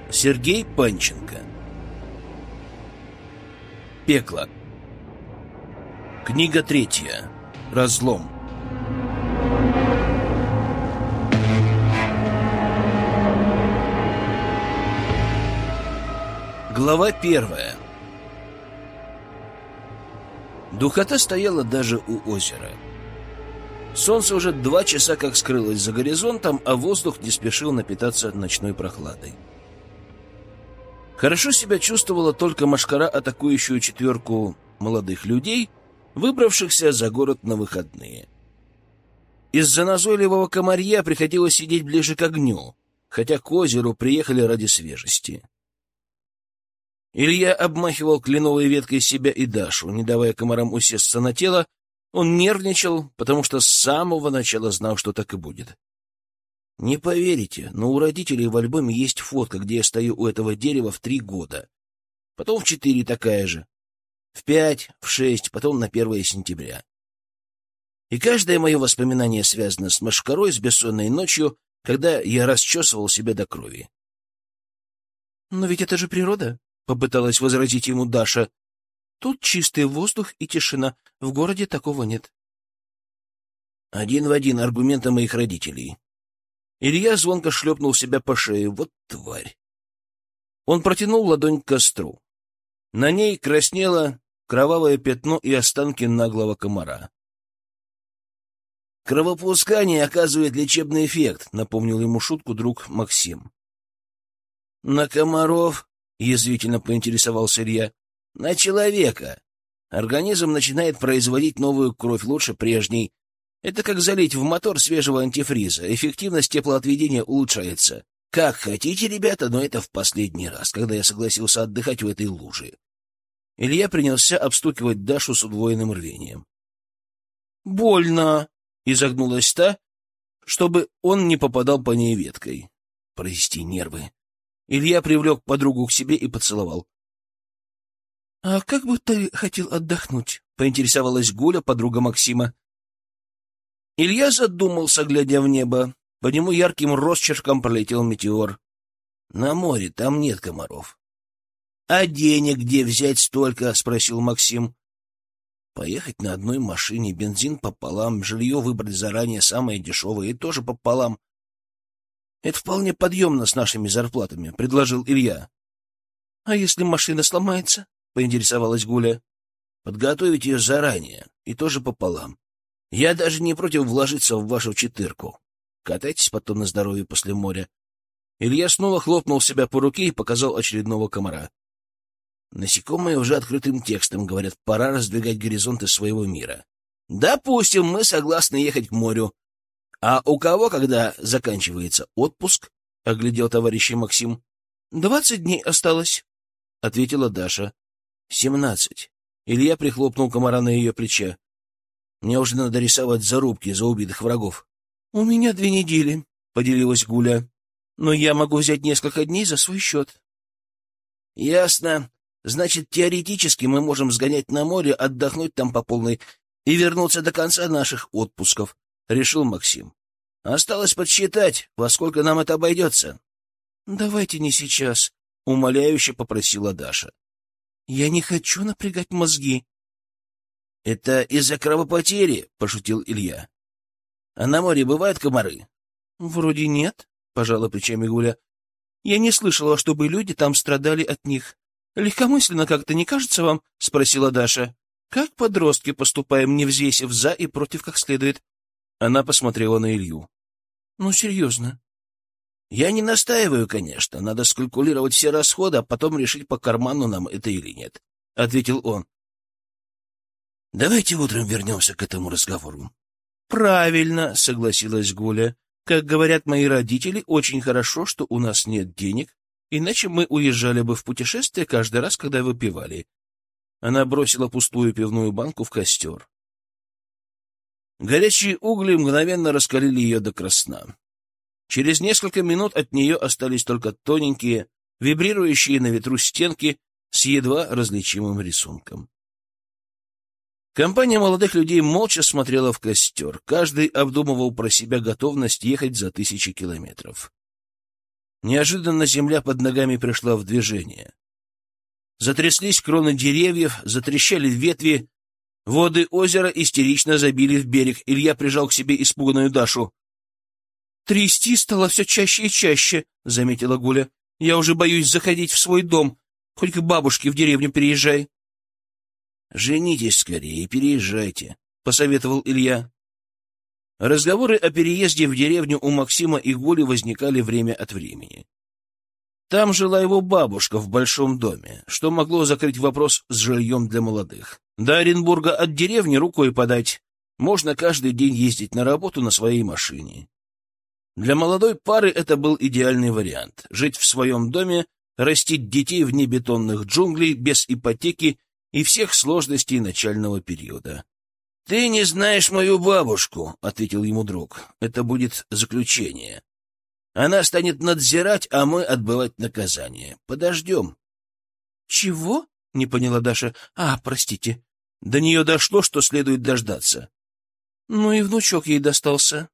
Сергей Панченко. Пекло. Книга 3. Разлом. Глава 1. Духота стояла даже у озера. Солнце уже 2 часа как скрылось за горизонтом, а воздух не спешил напитаться ночной прохладой. Хорошо себя чувствовала только мошкара, атакующую 4 молодых людей, выбравшихся за город на выходные. Из-за назойливого комарья приходилось сидеть ближе к огню, хотя к озеру приехали ради свежести. Илья обмахивал кленовой веткой себя и Дашу, не давая комарам усесться на тело. Он нервничал, потому что с самого начала знал, что так и будет. Не поверите, но у родителей в альбоме есть фотка, где я стою у этого дерева в 3 года. Потом в 4 такая же. В 5, в 6, потом на 1 сентября. И каждое мое воспоминание связано с мошкарой, с бессонной ночью, когда я расчесывал себя до крови. «Но ведь это же природа», — попыталась возразить ему Даша. «Тут чистый воздух и тишина. В городе такого нет». Один в один аргументы моих родителей. Илья звонко шлепнул себя по шее. Вот тварь! Он протянул ладонь к костру. На ней краснело кровавое пятно и останки наглого комара. «Кровопускание оказывает лечебный эффект», — напомнил ему шутку друг Максим. «На комаров?» — язвительно поинтересовался Илья. «На человека. Организм начинает производить новую кровь лучше прежней. Это как залить в мотор свежего антифриза. Эффективность теплоотведения улучшается. Как хотите, ребята, но это в последний раз, когда я согласился отдыхать в этой луже». Илья принялся обстукивать Дашу с удвоенным рвением. «Больно!» — изогнулась та, чтобы он не попадал по ней веткой. «Прости, нервы». Илья привлек подругу к себе и поцеловал. «А как бы ты хотел отдохнуть?» — поинтересовалась Гуля, подруга Максима. Илья задумался, глядя в небо. По нему ярким росчерком пролетел метеор. «На море там нет комаров». «А денег где взять столько?» — спросил Максим. «Поехать на одной машине, бензин пополам, жилье выбрать заранее самое дешевое и тоже пополам. Это вполне подъемно с нашими зарплатами», — предложил Илья. «А если машина сломается?» — поинтересовалась Гуля. «Подготовить ее заранее и тоже пополам. Я даже не против вложиться в вашу 4. Катайтесь потом на здоровье после моря». Илья снова хлопнул себя по руке и показал очередного комара. Насекомые уже открытым текстом говорят: пора раздвигать горизонты своего мира. «Допустим, мы согласны ехать к морю. А у кого когда заканчивается отпуск?» — оглядел товарища Максим. 20 дней осталось», — ответила Даша. 17. Илья прихлопнул комара на ее плече. «Мне уже надо рисовать зарубки за убитых врагов». «У меня 2 недели», — поделилась Гуля. «Но я могу взять несколько дней за свой счет». «Ясно. Значит, теоретически мы можем сгонять на море, отдохнуть там по полной и вернуться до конца наших отпусков», — решил Максим. «Осталось подсчитать, во сколько нам это обойдется». «Давайте не сейчас», — умоляюще попросила Даша. «Я не хочу напрягать мозги». «Это из-за кровопотери?» — пошутил Илья. «А на море бывают комары?» «Вроде нет», — пожала плечами Гуля. «Я не слышала, чтобы люди там страдали от них. Легкомысленно как-то не кажется вам?» — спросила Даша. «Как подростки поступаем, не взвесив за и против как следует?» Она посмотрела на Илью. «Ну, серьезно». «Я не настаиваю, конечно. Надо скалькулировать все расходы, а потом решить, по карману нам это или нет», — ответил он. «Давайте утром вернемся к этому разговору». «Правильно», — согласилась Гуля. «Как говорят мои родители, очень хорошо, что у нас нет денег, иначе мы уезжали бы в путешествие каждый раз, когда выпивали». Она бросила пустую пивную банку в костер. Горячие угли мгновенно раскалили ее до красна. Через несколько минут от нее остались только тоненькие, вибрирующие на ветру стенки с едва различимым рисунком. Компания молодых людей молча смотрела в костер. Каждый обдумывал про себя готовность ехать за 1000 километров. Неожиданно земля под ногами пришла в движение. Затряслись кроны деревьев, затрещали ветви. Воды озера истерично забили в берег. Илья прижал к себе испуганную Дашу. «Трясти стало все чаще и чаще», — заметила Гуля. «Я уже боюсь заходить в свой дом. Хоть к бабушке в деревню переезжай». «Женитесь скорее и переезжайте», — посоветовал Илья. Разговоры о переезде в деревню у Максима и Гули возникали время от времени. Там жила его бабушка в большом доме, что могло закрыть вопрос с жильем для молодых. До Оренбурга от деревни рукой подать. Можно каждый день ездить на работу на своей машине. Для молодой пары это был идеальный вариант — жить в своем доме, растить детей вне бетонных джунглей, без ипотеки и всех сложностей начального периода. «Ты не знаешь мою бабушку», — ответил ему друг. «Это будет заключение. Она станет надзирать, а мы отбывать наказание. Подождем». «Чего?» — не поняла Даша. Простите». До нее дошло, что следует дождаться. Ну и внучок ей достался.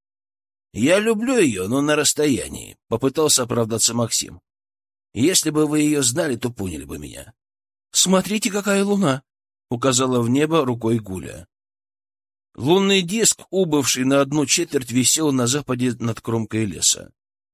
«Я люблю ее, но на расстоянии», — попытался оправдаться Максим. «Если бы вы ее знали, то поняли бы меня». «Смотрите, какая луна!» — указала в небо рукой Гуля. Лунный диск, убывший на 1/4, висел на западе над кромкой леса.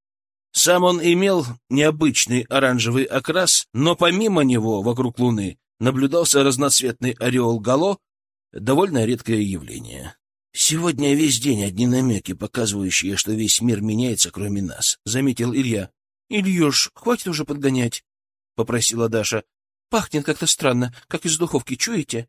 Сам он имел необычный оранжевый окрас, но помимо него вокруг Луны наблюдался разноцветный ореол гало, довольно редкое явление. «Сегодня весь день одни намеки, показывающие, что весь мир меняется, кроме нас», — заметил Илья. «Ильюш, хватит уже подгонять», — попросила Даша. «Пахнет как-то странно, как из духовки, чуете?»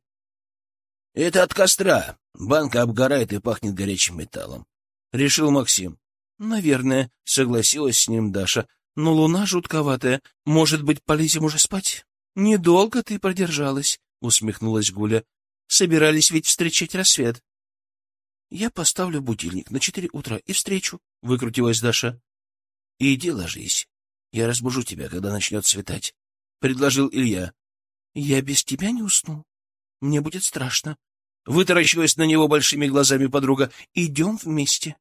«Это от костра. Банка обгорает и пахнет горячим металлом», — решил Максим. «Наверное», — согласилась с ним Даша. «Но луна жутковатая. Может быть, полезем уже спать?» «Недолго ты продержалась», — усмехнулась Гуля. «Собирались ведь встречать рассвет». «Я поставлю будильник на 4 утра и встречу», — выкрутилась Даша. «Иди ложись. Я разбужу тебя, когда начнет светать», — предложил Илья. «Я без тебя не усну. Мне будет страшно». Вытаращилась на него большими глазами подруга. «Идем вместе».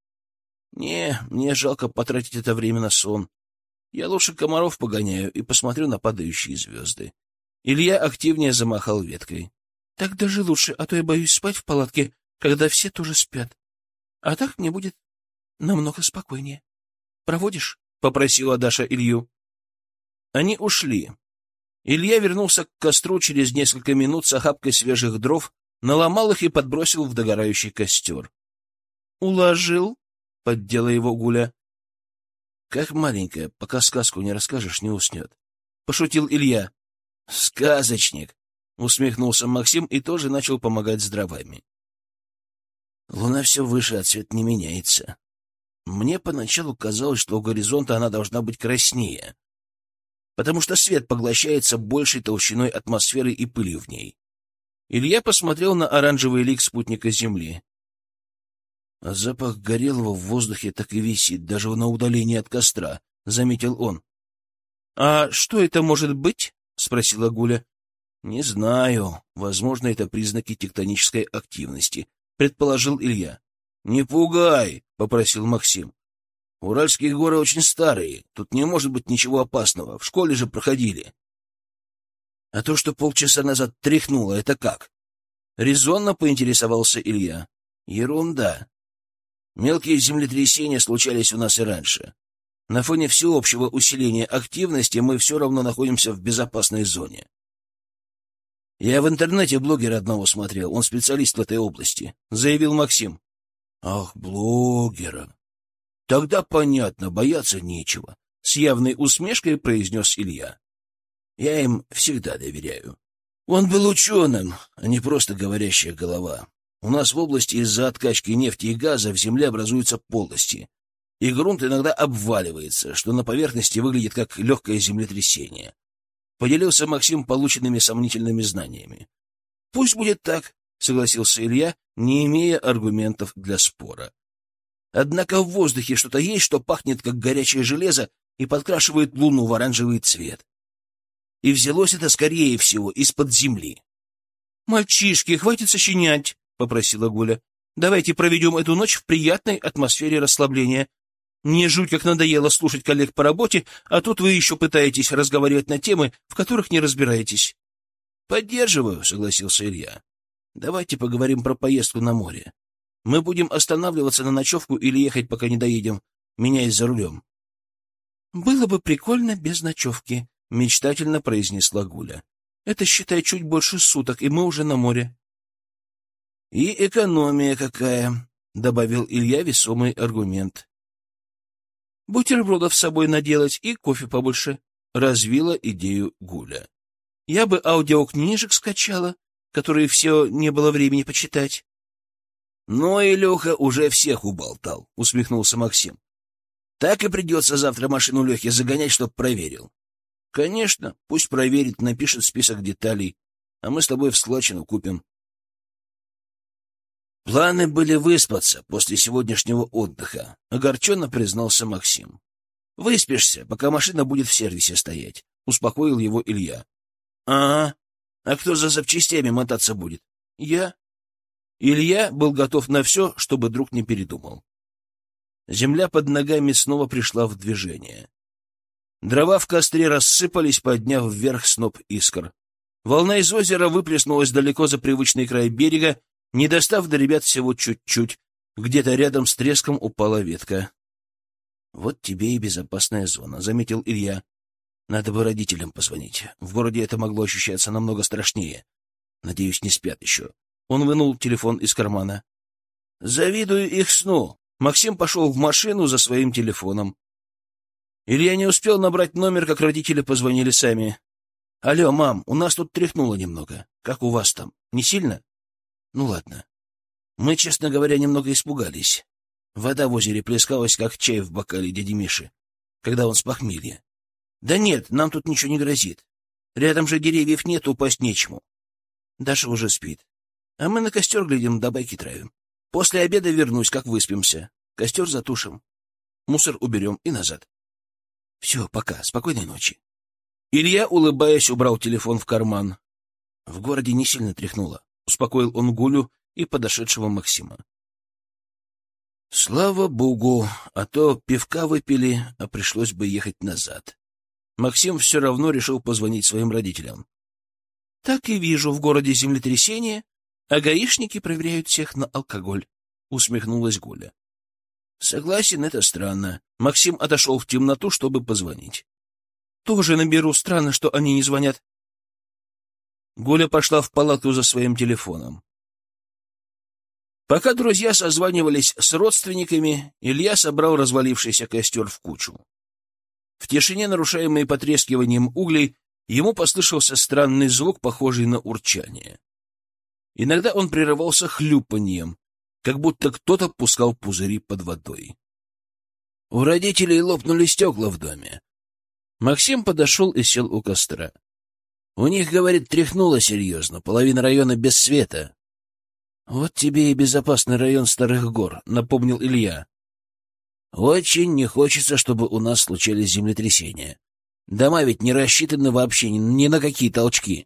«Не, мне жалко потратить это время на сон. Я лучше комаров погоняю и посмотрю на падающие звезды». Илья активнее замахал веткой. «Так даже лучше, а то я боюсь спать в палатке, когда все тоже спят. А так мне будет намного спокойнее. Проводишь?» — попросила Даша Илью. Они ушли. Илья вернулся к костру через несколько минут с охапкой свежих дров, наломал их и подбросил в догорающий костер. «Уложил?» — поддела его Гуля. «Как маленькая, пока сказку не расскажешь, не уснет», — пошутил Илья. «Сказочник!» — усмехнулся Максим и тоже начал помогать с дровами. «Луна все выше, а цвет не меняется. Мне поначалу казалось, что у горизонта она должна быть краснее, потому что свет поглощается большей толщиной атмосферы и пыли в ней». Илья посмотрел на оранжевый лик спутника Земли. «А запах горелого в воздухе так и висит, даже на удалении от костра», — заметил он. «А что это может быть?» — спросила Гуля. «Не знаю. Возможно, это признаки тектонической активности», — предположил Илья. «Не пугай», — попросил Максим. «Уральские горы очень старые. Тут не может быть ничего опасного. В школе же проходили». «А то, что полчаса назад тряхнуло, это как?» — резонно поинтересовался Илья. «Ерунда. Мелкие землетрясения случались у нас и раньше. На фоне всеобщего усиления активности мы все равно находимся в безопасной зоне. Я в интернете блогера одного смотрел, он специалист в этой области», — заявил Максим. «Ах, блогера. Тогда понятно, бояться нечего», — с явной усмешкой произнес Илья. «Я им всегда доверяю. Он был ученым, а не просто говорящая голова. У нас в области из-за откачки нефти и газа в земле образуются полости, и грунт иногда обваливается, что на поверхности выглядит как легкое землетрясение». Поделился Максим полученными сомнительными знаниями. «Пусть будет так», — согласился Илья, не имея аргументов для спора. «Однако в воздухе что-то есть, что пахнет как горячее железо и подкрашивает луну в оранжевый цвет. И взялось это, скорее всего, из-под земли». «Мальчишки, хватит сочинять», — попросила Гуля. «Давайте проведем эту ночь в приятной атмосфере расслабления. Мне жуть как надоело слушать коллег по работе, а тут вы еще пытаетесь разговаривать на темы, в которых не разбираетесь. — Поддерживаю, — согласился Илья. — Давайте поговорим про поездку на море. Мы будем останавливаться на ночевку или ехать, пока не доедем, меняясь за рулем. — Было бы прикольно без ночевки, — мечтательно произнесла Гуля. — Это, считай, чуть больше суток, и мы уже на море. — И экономия какая, — добавил Илья весомый аргумент. — Бутербродов с собой наделать и кофе побольше, — развила идею Гуля. — Я бы аудиокнижек скачала, которые все не было времени почитать. — Ну, Илюха уже всех уболтал, — усмехнулся Максим. — Так и придется завтра машину Лехе загонять, чтоб проверил. — Конечно, пусть проверит, напишет список деталей, а мы с тобой в складчину купим. Планы были выспаться после сегодняшнего отдыха, — огорченно признался Максим. — Выспишься, пока машина будет в сервисе стоять, — успокоил его Илья. — Ага. А кто за запчастями мотаться будет? — Я. Илья был готов на все, чтобы друг не передумал. Земля под ногами снова пришла в движение. Дрова в костре рассыпались, подняв вверх сноп искр. Волна из озера выплеснулась далеко за привычный край берега, не достав до ребят всего чуть-чуть. Где-то рядом с треском упала ветка. — Вот тебе и безопасная зона, — заметил Илья. — Надо бы родителям позвонить. В городе это могло ощущаться намного страшнее. Надеюсь, не спят еще. Он вынул телефон из кармана. — Завидую их сну. Максим пошел в машину за своим телефоном. Илья не успел набрать номер, как родители позвонили сами. — Алло, мам, у нас тут тряхнуло немного. Как у вас там? Не сильно? — Ну ладно. Мы, честно говоря, немного испугались. Вода в озере плескалась, как чай в бокале дяди Миши, когда он с похмелья. Да нет, нам тут ничего не грозит. Рядом же деревьев нет, упасть нечему. Даша уже спит. А мы на костер глядим, да байки травим. После обеда вернусь, как выспимся. Костер затушим. Мусор уберем и назад. Все, пока. Спокойной ночи. Илья, улыбаясь, убрал телефон в карман. В городе не сильно тряхнуло. Успокоил он Гулю и подошедшего Максима. Слава богу, а то пивка выпили, а пришлось бы ехать назад. Максим все равно решил позвонить своим родителям. — Так и вижу, в городе землетрясение, а гаишники проверяют всех на алкоголь, — усмехнулась Гуля. — Согласен, это странно. Максим отошел в темноту, чтобы позвонить. — Тоже наберу. Странно, что они не звонят. Гуля пошла в палату за своим телефоном. Пока друзья созванивались с родственниками, Илья собрал развалившийся костер в кучу. В тишине, нарушаемой потрескиванием углей, ему послышался странный звук, похожий на урчание. Иногда он прерывался хлюпаньем, как будто кто-то пускал пузыри под водой. У родителей лопнули стекла в доме. Максим подошел и сел у костра. У них, говорит, тряхнуло серьезно, половина района без света. — Вот тебе и безопасный район Старых Гор, — напомнил Илья. — Очень не хочется, чтобы у нас случались землетрясения. Дома ведь не рассчитаны вообще ни на какие толчки.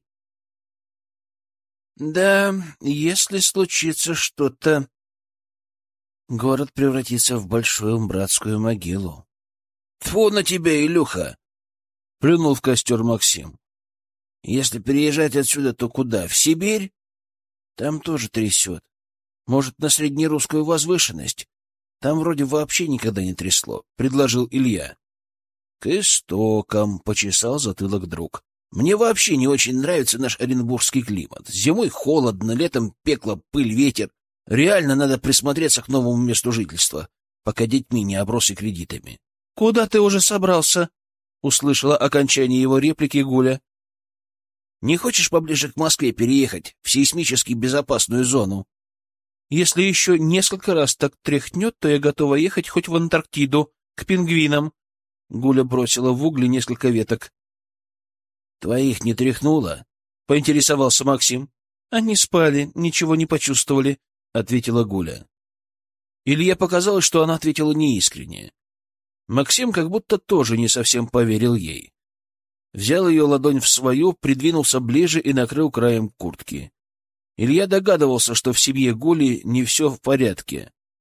— Да, если случится что-то, город превратится в большую братскую могилу. — Тьфу на тебя, Илюха! — плюнул в костер Максим. — Если переезжать отсюда, то куда? В Сибирь? Там тоже трясет. Может, на среднерусскую возвышенность? Там вроде вообще никогда не трясло, — предложил Илья. — К истокам, — почесал затылок друг. — Мне вообще не очень нравится наш оренбургский климат. Зимой холодно, летом пекло, пыль, ветер. Реально надо присмотреться к новому месту жительства, пока детьми не обросли кредитами. — Куда ты уже собрался? — услышала окончание его реплики Гуля. Не хочешь поближе к Москве переехать, в сейсмически безопасную зону? Если еще несколько раз так тряхнет, то я готова ехать хоть в Антарктиду, к пингвинам. Гуля бросила в угли несколько веток. — Твоих не тряхнуло? — поинтересовался Максим. — Они спали, ничего не почувствовали, — ответила Гуля. Илье показалось, что она ответила неискренне. Максим как будто тоже не совсем поверил ей. Взял ее ладонь в свою, придвинулся ближе и накрыл краем куртки. Илья догадывался, что в семье Гули не все в порядке,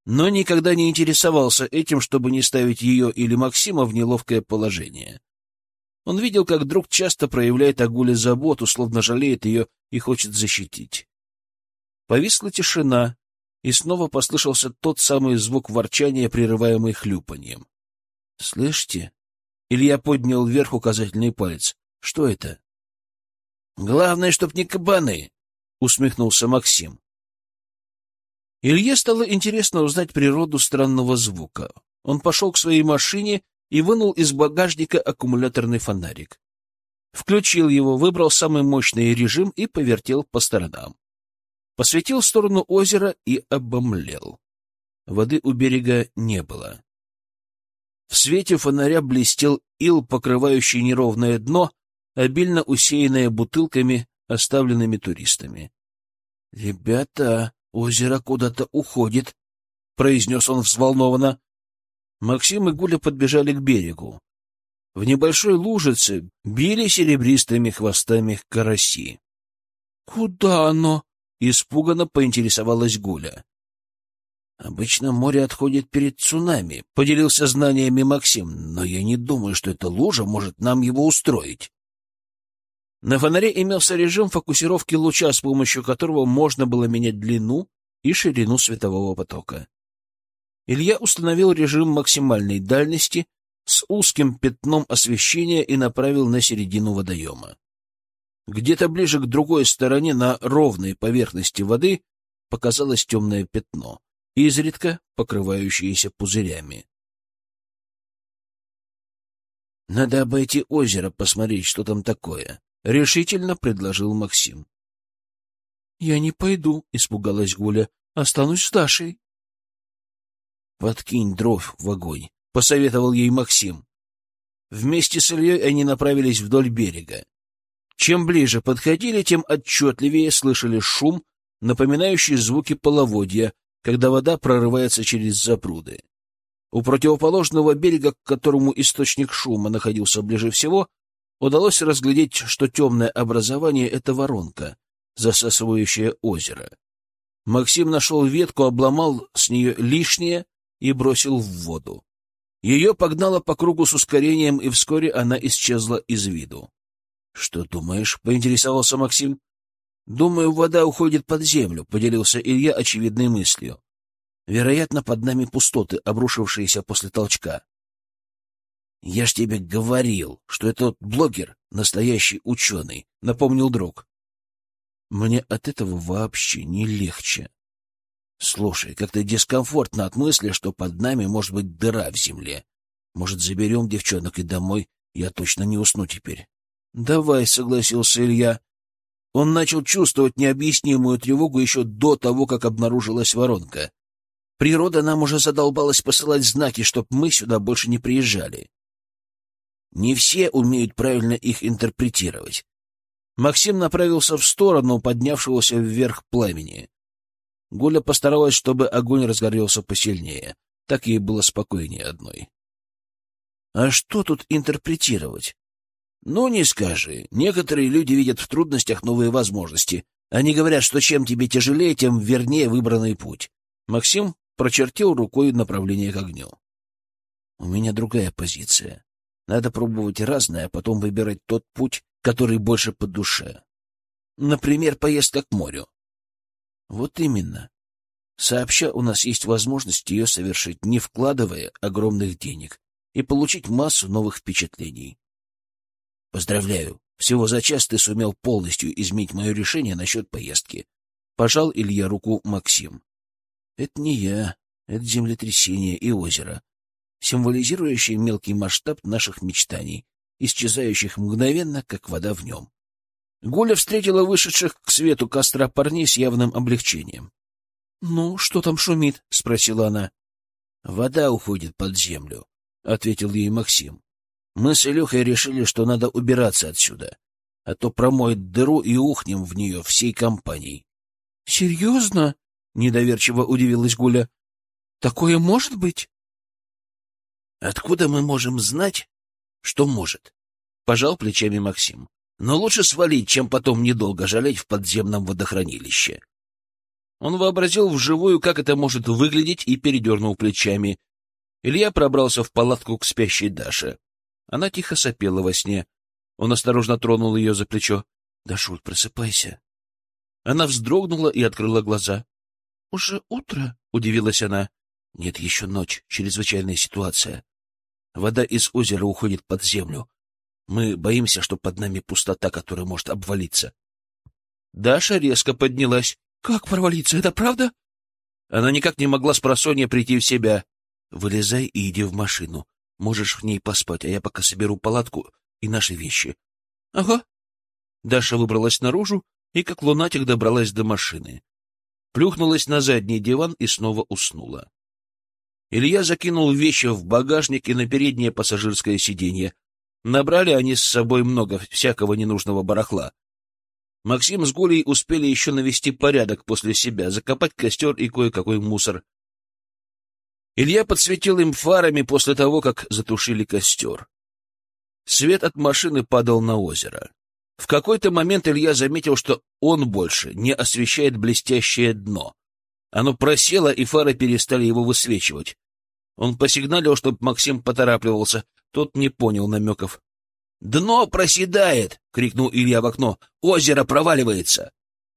но никогда не интересовался этим, чтобы не ставить ее или Максима в неловкое положение. Он видел, как друг часто проявляет о Гуле заботу, словно жалеет ее и хочет защитить. Повисла тишина, и снова послышался тот самый звук ворчания, прерываемый хлюпаньем. — Слышите? Илья поднял вверх указательный палец. — Что это? — Главное, чтоб не кабаны, — усмехнулся Максим. Илье стало интересно узнать природу странного звука. Он пошел к своей машине и вынул из багажника аккумуляторный фонарик. Включил его, выбрал самый мощный режим и повертел по сторонам. Посветил в сторону озера и обомлел. Воды у берега не было. В свете фонаря блестел ил, покрывающий неровное дно, обильно усеянное бутылками, оставленными туристами. — Ребята, озеро куда-то уходит, — произнес он взволнованно. Максим и Гуля подбежали к берегу. В небольшой лужице били серебристыми хвостами караси. — Куда оно? — испуганно поинтересовалась Гуля. — Обычно море отходит перед цунами, — поделился знаниями Максим, — но я не думаю, что эта лужа может нам его устроить. На фонаре имелся режим фокусировки луча, с помощью которого можно было менять длину и ширину светового потока. Илья установил режим максимальной дальности с узким пятном освещения и направил на середину водоема. Где-то ближе к другой стороне, на ровной поверхности воды, показалось темное пятно, изредка покрывающееся пузырями. — Надо обойти озеро, посмотреть, что там такое, — решительно предложил Максим. — Я не пойду, — испугалась Гуля, — останусь с Дашей. — Подкинь дров в огонь, — посоветовал ей Максим. Вместе с Ильей они направились вдоль берега. Чем ближе подходили, тем отчетливее слышали шум, напоминающий звуки половодья, когда вода прорывается через запруды. У противоположного берега, к которому источник шума находился ближе всего, удалось разглядеть, что темное образование — это воронка, засасывающая озеро. Максим нашел ветку, обломал с нее лишнее и бросил в воду. Ее погнало по кругу с ускорением, и вскоре она исчезла из виду. — Что думаешь? — поинтересовался Максим. — Думаю, вода уходит под землю, — поделился Илья очевидной мыслью. Вероятно, под нами пустоты, обрушившиеся после толчка. — Я ж тебе говорил, что этот блогер — настоящий ученый, — напомнил друг. Мне от этого вообще не легче. Слушай, как-то дискомфортно от мысли, что под нами может быть дыра в земле. Может, заберем девчонок и домой? Я точно не усну теперь. — Давай, — согласился Илья. Он начал чувствовать необъяснимую тревогу еще до того, как обнаружилась воронка. Природа нам уже задолбалась посылать знаки, чтоб мы сюда больше не приезжали. Не все умеют правильно их интерпретировать. Максим направился в сторону поднявшегося вверх пламени. Гуля постаралась, чтобы огонь разгорелся посильнее. Так ей было спокойнее одной. — А что тут интерпретировать? — Ну, не скажи. Некоторые люди видят в трудностях новые возможности. Они говорят, что чем тебе тяжелее, тем вернее выбранный путь. Максим прочертил рукой направление к огню. — У меня другая позиция. Надо пробовать разное, а потом выбирать тот путь, который больше по душе. Например, поездка к морю. — Вот именно. Сообща у нас есть возможность ее совершить, не вкладывая огромных денег, и получить массу новых впечатлений. Поздравляю. Всего за час ты сумел полностью изменить мое решение насчет поездки. Пожал Илья руку Максим. Это не я. Это землетрясение и озеро, символизирующее мелкий масштаб наших мечтаний, исчезающих мгновенно, как вода в нем. Гуля встретила вышедших к свету костра парней с явным облегчением. — Ну, что там шумит? — спросила она. — Вода уходит под землю, — ответил ей Максим. Мы с Илюхой решили, что надо убираться отсюда, а то промоет дыру и ухнем в нее всей компанией. — Серьезно? — недоверчиво удивилась Гуля. — Такое может быть? — Откуда мы можем знать, что может? — пожал плечами Максим. — Но лучше свалить, чем потом недолго жалеть в подземном водохранилище. Он вообразил вживую, как это может выглядеть, и передернул плечами. Илья пробрался в палатку к спящей Даше. Она тихо сопела во сне. Он осторожно тронул ее за плечо. — Дашуль, просыпайся. Она вздрогнула и открыла глаза. — Уже утро? — удивилась она. — Нет, еще ночь. Чрезвычайная ситуация. Вода из озера уходит под землю. Мы боимся, что под нами пустота, которая может обвалиться. Даша резко поднялась. — Как провалиться? Это правда? Она никак не могла спросонья прийти в себя. — Вылезай и иди в машину. Можешь в ней поспать, а я пока соберу палатку и наши вещи. — Ага. Даша выбралась наружу и как лунатик добралась до машины. Плюхнулась на задний диван и снова уснула. Илья закинул вещи в багажник и на переднее пассажирское сиденье. Набрали они с собой много всякого ненужного барахла. Максим с Гулей успели еще навести порядок после себя, закопать костер и кое-какой мусор. Илья подсветил им фарами после того, как затушили костер. Свет от машины падал на озеро. В какой-то момент Илья заметил, что он больше не освещает блестящее дно. Оно просело, и фары перестали его высвечивать. Он посигналил, чтобы Максим поторапливался. Тот не понял намеков. «Дно проседает!» — крикнул Илья в окно. «Озеро проваливается!»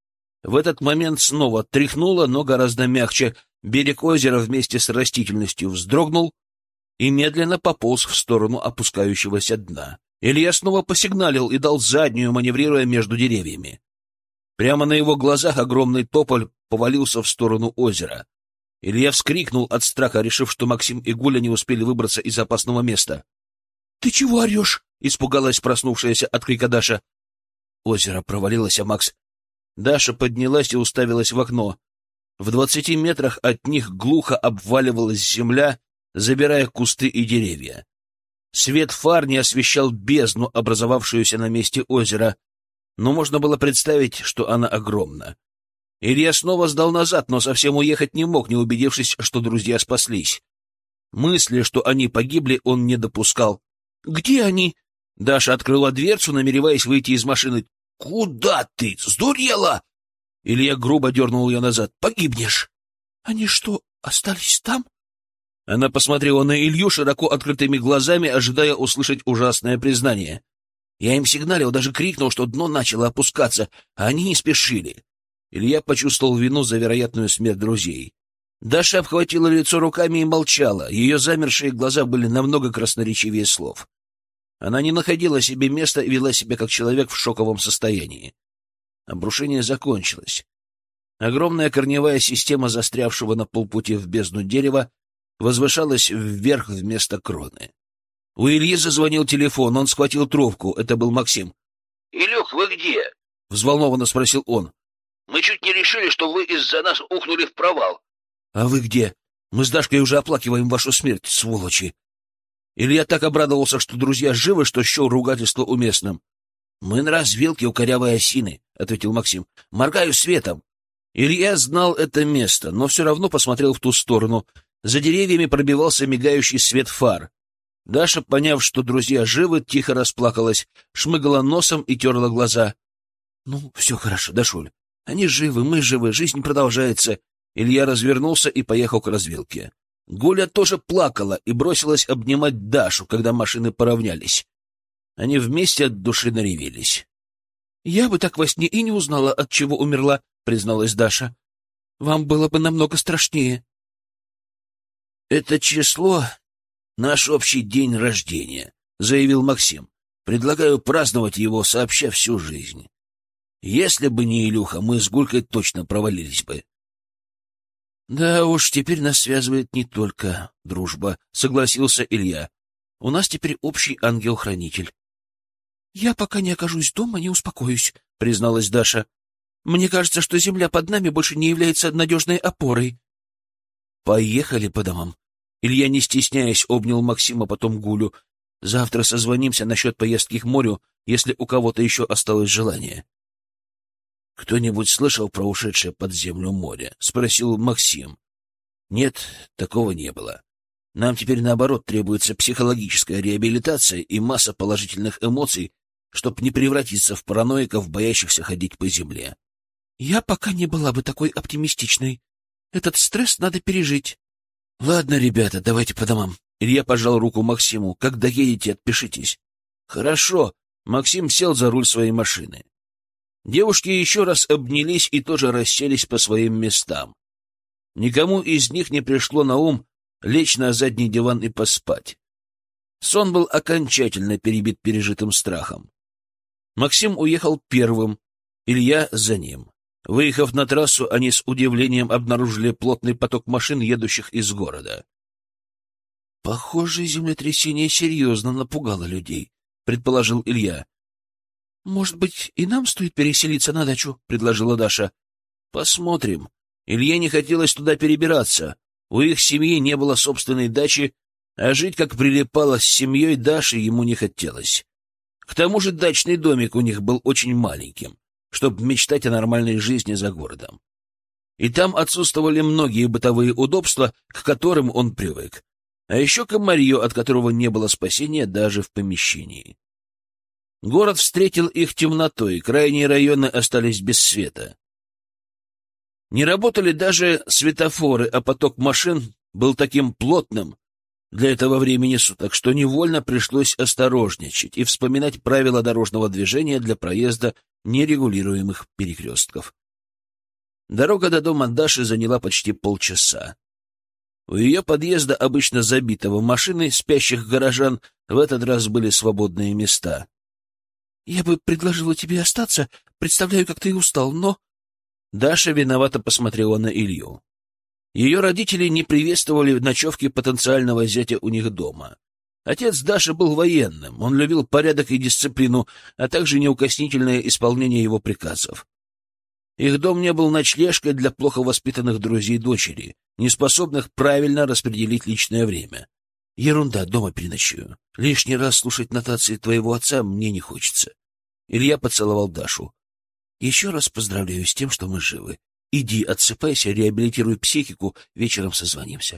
В этот момент снова тряхнуло, но гораздо мягче. Берег озера вместе с растительностью вздрогнул и медленно пополз в сторону опускающегося дна. Илья снова посигналил и дал заднюю, маневрируя между деревьями. Прямо на его глазах огромный тополь повалился в сторону озера. Илья вскрикнул от страха, решив, что Максим и Гуля не успели выбраться из опасного места. — Ты чего орешь? — испугалась проснувшаяся от крика Даша. Озеро провалилось, а Макс... Даша поднялась и уставилась в окно. В 20 метрах от них глухо обваливалась земля, забирая кусты и деревья. Свет фар не освещал бездну, образовавшуюся на месте озера, но можно было представить, что она огромна. Илья снова сдал назад, но совсем уехать не мог, не убедившись, что друзья спаслись. Мысли, что они погибли, он не допускал. «Где они?» Даша открыла дверцу, намереваясь выйти из машины. «Куда ты? Сдурела?» Илья грубо дернул ее назад. «Погибнешь!» «Они что, остались там?» Она посмотрела на Илью широко открытыми глазами, ожидая услышать ужасное признание. Я им сигналил, даже крикнул, что дно начало опускаться, а они не спешили. Илья почувствовал вину за вероятную смерть друзей. Даша обхватила лицо руками и молчала. Ее замершие глаза были намного красноречивее слов. Она не находила себе места и вела себя как человек в шоковом состоянии. Обрушение закончилось. Огромная корневая система застрявшего на полпути в бездну дерева возвышалась вверх вместо кроны. У Ильи зазвонил телефон, он схватил трубку. Это был Максим. — Илюх, вы где? — взволнованно спросил он. — Мы чуть не решили, что вы из-за нас ухнули в провал. — А вы где? Мы с Дашкой уже оплакиваем вашу смерть, сволочи. Илья так обрадовался, что друзья живы, что счел ругательство уместным. — Мы на развилке у корявой осины, — ответил Максим. — Моргаю светом. Илья знал это место, но все равно посмотрел в ту сторону. За деревьями пробивался мигающий свет фар. Даша, поняв, что друзья живы, тихо расплакалась, шмыгала носом и терла глаза. — Ну, все хорошо, Дашуль. Они живы, мы живы, жизнь продолжается. Илья развернулся и поехал к развилке. Гуля тоже плакала и бросилась обнимать Дашу, когда машины поравнялись. Они вместе от души наревелись. — Я бы так во сне и не узнала, от чего умерла, — призналась Даша. — Вам было бы намного страшнее. — Это число — наш общий день рождения, — заявил Максим. — Предлагаю праздновать его сообща всю жизнь. Если бы не Илюха, мы с Гулькой точно провалились бы. — Да уж, теперь нас связывает не только дружба, — согласился Илья. — У нас теперь общий ангел-хранитель. — Я пока не окажусь дома, не успокоюсь, — призналась Даша. — Мне кажется, что земля под нами больше не является надежной опорой. — Поехали по домам. Илья, не стесняясь, обнял Максима, потом Гулю. — Завтра созвонимся насчет поездки к морю, если у кого-то еще осталось желание. — Кто-нибудь слышал про ушедшее под землю море? — спросил Максим. — Нет, такого не было. Нам теперь, наоборот, требуется психологическая реабилитация и масса положительных эмоций, чтобы не превратиться в параноиков, боящихся ходить по земле. Я пока не была бы такой оптимистичной. Этот стресс надо пережить. Ладно, ребята, давайте по домам. Илья пожал руку Максиму. Как доедете, отпишитесь. Хорошо. Максим сел за руль своей машины. Девушки еще раз обнялись и тоже расселись по своим местам. Никому из них не пришло на ум лечь на задний диван и поспать. Сон был окончательно перебит пережитым страхом. Максим уехал первым, Илья за ним. Выехав на трассу, они с удивлением обнаружили плотный поток машин, едущих из города. «Похоже, землетрясение серьезно напугало людей», — предположил Илья. «Может быть, и нам стоит переселиться на дачу?» — предложила Даша. «Посмотрим». Илье не хотелось туда перебираться. У их семьи не было собственной дачи, а жить, как прилипало с семьей Даши, ему не хотелось. К тому же дачный домик у них был очень маленьким, чтобы мечтать о нормальной жизни за городом. И там отсутствовали многие бытовые удобства, к которым он привык. А еще комарье, от которого не было спасения даже в помещении. Город встретил их темнотой, крайние районы остались без света. Не работали даже светофоры, а поток машин был таким плотным для этого времени суток, что невольно пришлось осторожничать и вспоминать правила дорожного движения для проезда нерегулируемых перекрестков. Дорога до дома Даши заняла почти полчаса. У ее подъезда, обычно забитого машиной спящих горожан, в этот раз были свободные места. — Я бы предложила тебе остаться, представляю, как ты устал, но... Даша виновато посмотрела на Илью. Ее родители не приветствовали ночевки потенциального зятя у них дома. Отец Даши был военным, он любил порядок и дисциплину, а также неукоснительное исполнение его приказов. Их дом не был ночлежкой для плохо воспитанных друзей дочери, неспособных правильно распределить личное время. Ерунда, дома переночую. Лишний раз слушать нотации твоего отца мне не хочется. Илья поцеловал Дашу. Еще раз поздравляю с тем, что мы живы. Иди, отсыпайся, реабилитируй психику, вечером созвонимся.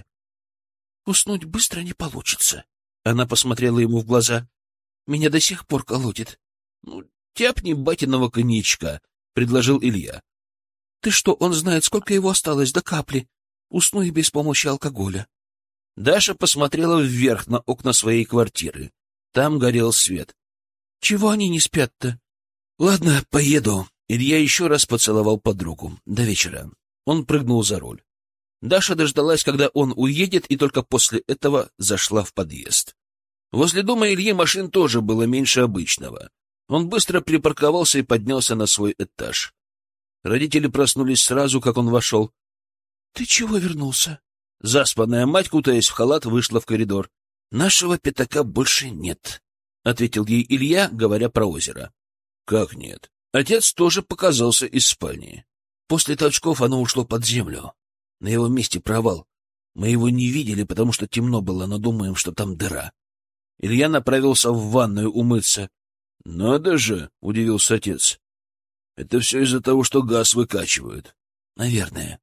Уснуть быстро не получится. Она посмотрела ему в глаза. Меня до сих пор колотит. Ну, тяпни батиного коньячка, предложил Илья. Ты что, он знает, сколько его осталось до капли. Усну и без помощи алкоголя. Даша посмотрела вверх на окна своей квартиры. Там горел свет. Чего они не спят-то? Ладно, поеду. Илья еще раз поцеловал подругу. До вечера. Он прыгнул за руль. Даша дождалась, когда он уедет, и только после этого зашла в подъезд. Возле дома Ильи машин тоже было меньше обычного. Он быстро припарковался и поднялся на свой этаж. Родители проснулись сразу, как он вошел. — Ты чего вернулся? Заспанная мать, кутаясь в халат, вышла в коридор. — Нашего пятака больше нет, — ответил ей Илья, говоря про озеро. — Как нет? Отец тоже показался из спальни. После толчков оно ушло под землю. На его месте провал. Мы его не видели, потому что темно было, но думаем, что там дыра. Илья направился в ванную умыться. — Надо же, — удивился отец. — Это все из-за того, что газ выкачивают. — Наверное.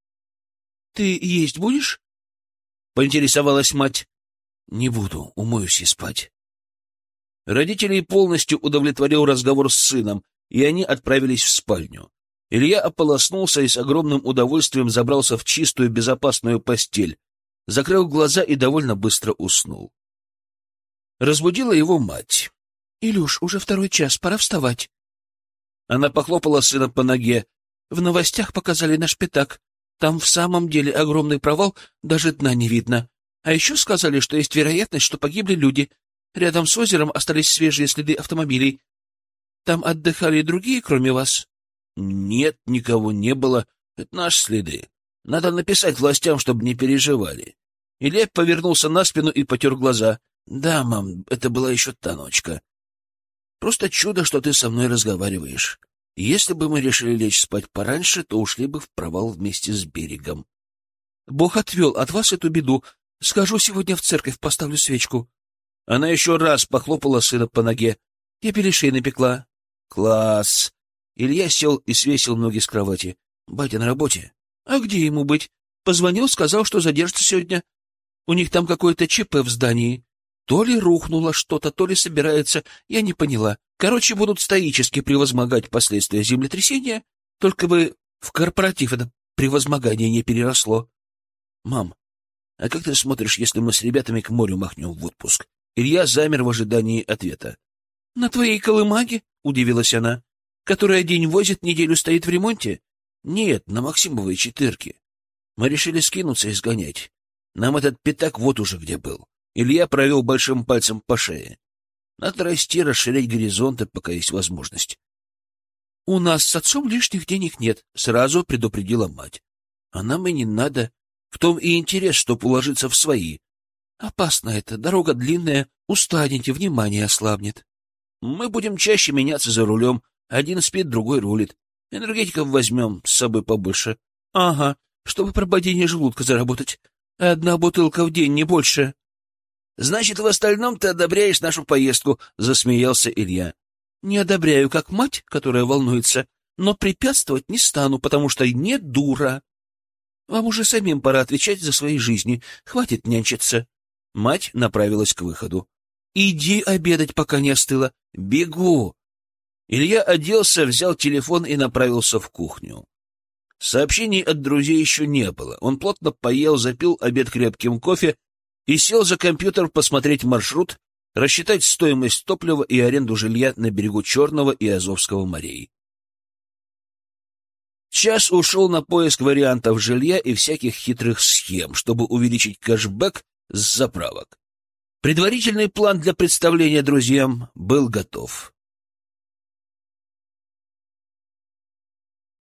— Ты есть будешь? — поинтересовалась мать. — Не буду, умоюсь и спать. Родителей полностью удовлетворил разговор с сыном, и они отправились в спальню. Илья ополоснулся и с огромным удовольствием забрался в чистую, безопасную постель, закрыл глаза и довольно быстро уснул. Разбудила его мать. — Илюш, уже 2 час, пора вставать. Она похлопала сына по ноге. В новостях показали наш пятак. Там в самом деле огромный провал, даже дна не видно. А еще сказали, что есть вероятность, что погибли люди. Рядом с озером остались свежие следы автомобилей. Там отдыхали и другие, кроме вас? — Нет, никого не было. Это наши следы. Надо написать властям, чтобы не переживали. Илья повернулся на спину и потер глаза. — Да, мам, это была еще та ночка. Просто чудо, что ты со мной разговариваешь. Если бы мы решили лечь спать пораньше, то ушли бы в провал вместе с берегом. Бог отвел от вас эту беду. Схожу сегодня в церковь, поставлю свечку. Она еще раз похлопала сына по ноге. Я беляшей напекла. Класс! Илья сел и свесил ноги с кровати. Батя на работе. А где ему быть? Позвонил, сказал, что задержится сегодня. У них там какое-то ЧП в здании. То ли рухнуло что-то, то ли собирается, я не поняла. Короче, будут стоически превозмогать последствия землетрясения, Только бы в корпоратив это превозмогание не переросло. Мам, а как ты смотришь, если мы с ребятами к морю махнем в отпуск? Илья замер в ожидании ответа. — На твоей колымаге? — удивилась она. — Которая день возит, неделю стоит в ремонте? — Нет, на Максимовой 4. Мы решили скинуться и сгонять. Нам этот пятак вот уже где был. Илья провел большим пальцем по шее. Надо расти, расширять горизонты, пока есть возможность. — У нас с отцом лишних денег нет, — сразу предупредила мать. — А нам и не надо. В том и интерес, чтоб уложиться в свои. — Опасно это, дорога длинная, устанете, внимание ослабнет. Мы будем чаще меняться за рулем. Один спит, другой рулит. Энергетиков возьмем с собой побольше. — Ага, чтобы прободрение желудка заработать. 1 бутылка в день, не больше. — Значит, в остальном ты одобряешь нашу поездку, — засмеялся Илья. Не одобряю, как мать, которая волнуется, но препятствовать не стану, потому что не дура. Вам уже самим пора отвечать за свои жизни. Хватит нянчиться. Мать направилась к выходу. — Иди обедать, пока не остыло. — Бегу. Илья оделся, взял телефон и направился в кухню. Сообщений от друзей еще не было. Он плотно поел, запил обед крепким кофе и сел за компьютер посмотреть маршрут, рассчитать стоимость топлива и аренду жилья на берегу Черного и Азовского морей. Час ушел на поиск вариантов жилья и всяких хитрых схем, чтобы увеличить кэшбэк с заправок. Предварительный план для представления друзьям был готов.